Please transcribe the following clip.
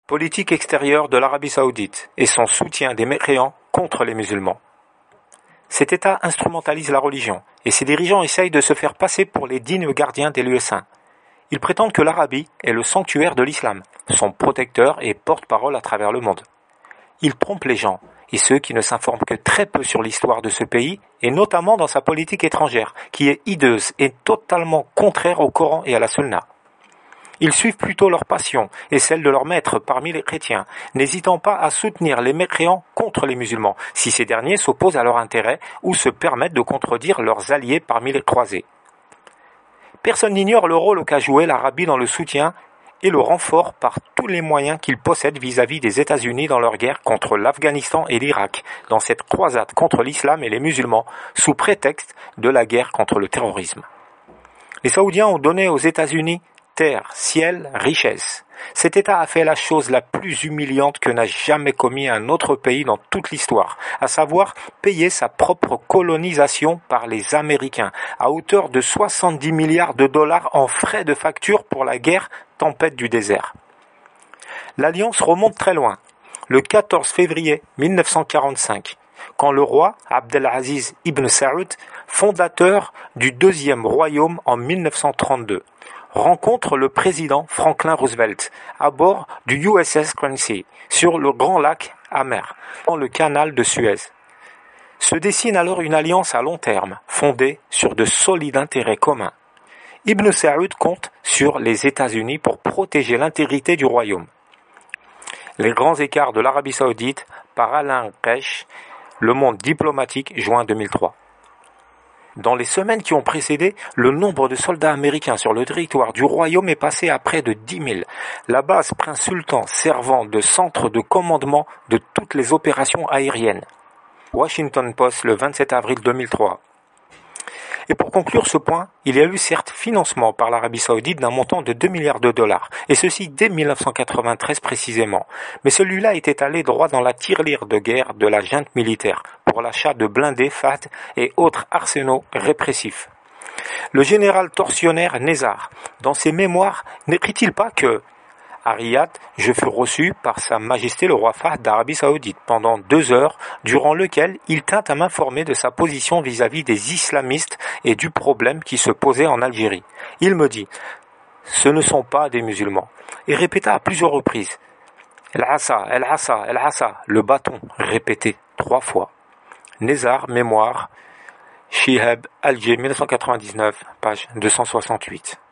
Politique extérieure de l'Arabie saoudite et son soutien des mécréants contre les musulmans. Cet État instrumentalise la religion et ses dirigeants essayent de se faire passer pour les dignes gardiens des lieux saints. Ils prétendent que l'Arabie est le sanctuaire de l'islam, son protecteur et porte-parole à travers le monde. Ils trompent les gens et ceux qui ne s'informent que très peu sur l'histoire de ce pays et notamment dans sa politique étrangère qui est hideuse et totalement contraire au Coran et à la Sunna. Ils suivent plutôt leur passion et celle de leurs maîtres parmi les chrétiens, n'hésitant pas à soutenir les mécréants contre les musulmans, si ces derniers s'opposent à leur intérêt ou se permettent de contredire leurs alliés parmi les croisés. Personne n'ignore le rôle qu'a joué l'Arabie dans le soutien et le renfort par tous les moyens qu'il possède vis-à-vis des États-Unis dans leur guerre contre l'Afghanistan et l'Irak, dans cette croisade contre l'islam et les musulmans, sous prétexte de la guerre contre le terrorisme. Les Saoudiens ont donné aux États-Unis terre, ciel, richesse. Cet État a fait la chose la plus humiliante que n'a jamais commis un autre pays dans toute l'histoire, à savoir payer sa propre colonisation par les Américains, à hauteur de 70 milliards de dollars en frais de facture pour la guerre tempête du désert. L'alliance remonte très loin, le 14 février 1945, quand le roi Abdelaziz ibn Saoud, fondateur du deuxième royaume en 1932, rencontre le président Franklin Roosevelt à bord du USS Quincy sur le Grand Lac amer, dans le canal de Suez. Se dessine alors une alliance à long terme, fondée sur de solides intérêts communs. Ibn Saoud compte sur les États-Unis pour protéger l'intégrité du royaume. Les grands écarts de l'Arabie saoudite par Alain Reich, Le Monde diplomatique, juin 2003. Dans les semaines qui ont précédé, le nombre de soldats américains sur le territoire du royaume est passé à près de 10 000. La base Prince Sultan servant de centre de commandement de toutes les opérations aériennes. Washington Post, le 27 avril 2003. Et pour conclure ce point, il y a eu certes financement par l'Arabie saoudite d'un montant de 2 milliards de dollars, et ceci dès 1993 précisément. Mais celui-là était allé droit dans la tirelire de guerre de la junte militaire, pour l'achat de blindés FAT et autres arsenaux répressifs. Le général tortionnaire Nézar, dans ses mémoires, n'écrit-il pas que à Riyad, je fus reçu par Sa Majesté le roi Fahd d'Arabie Saoudite pendant 2 heures, durant lequel il tint à m'informer de sa position vis-à-vis des islamistes et du problème qui se posait en Algérie. Il me dit « Ce ne sont pas des musulmans » et répéta à plusieurs reprises « El-Assa, El-Assa, El-Assa » le bâton, répété 3 fois. Nézar, mémoire, Shihab, Alger, 1999, page 268.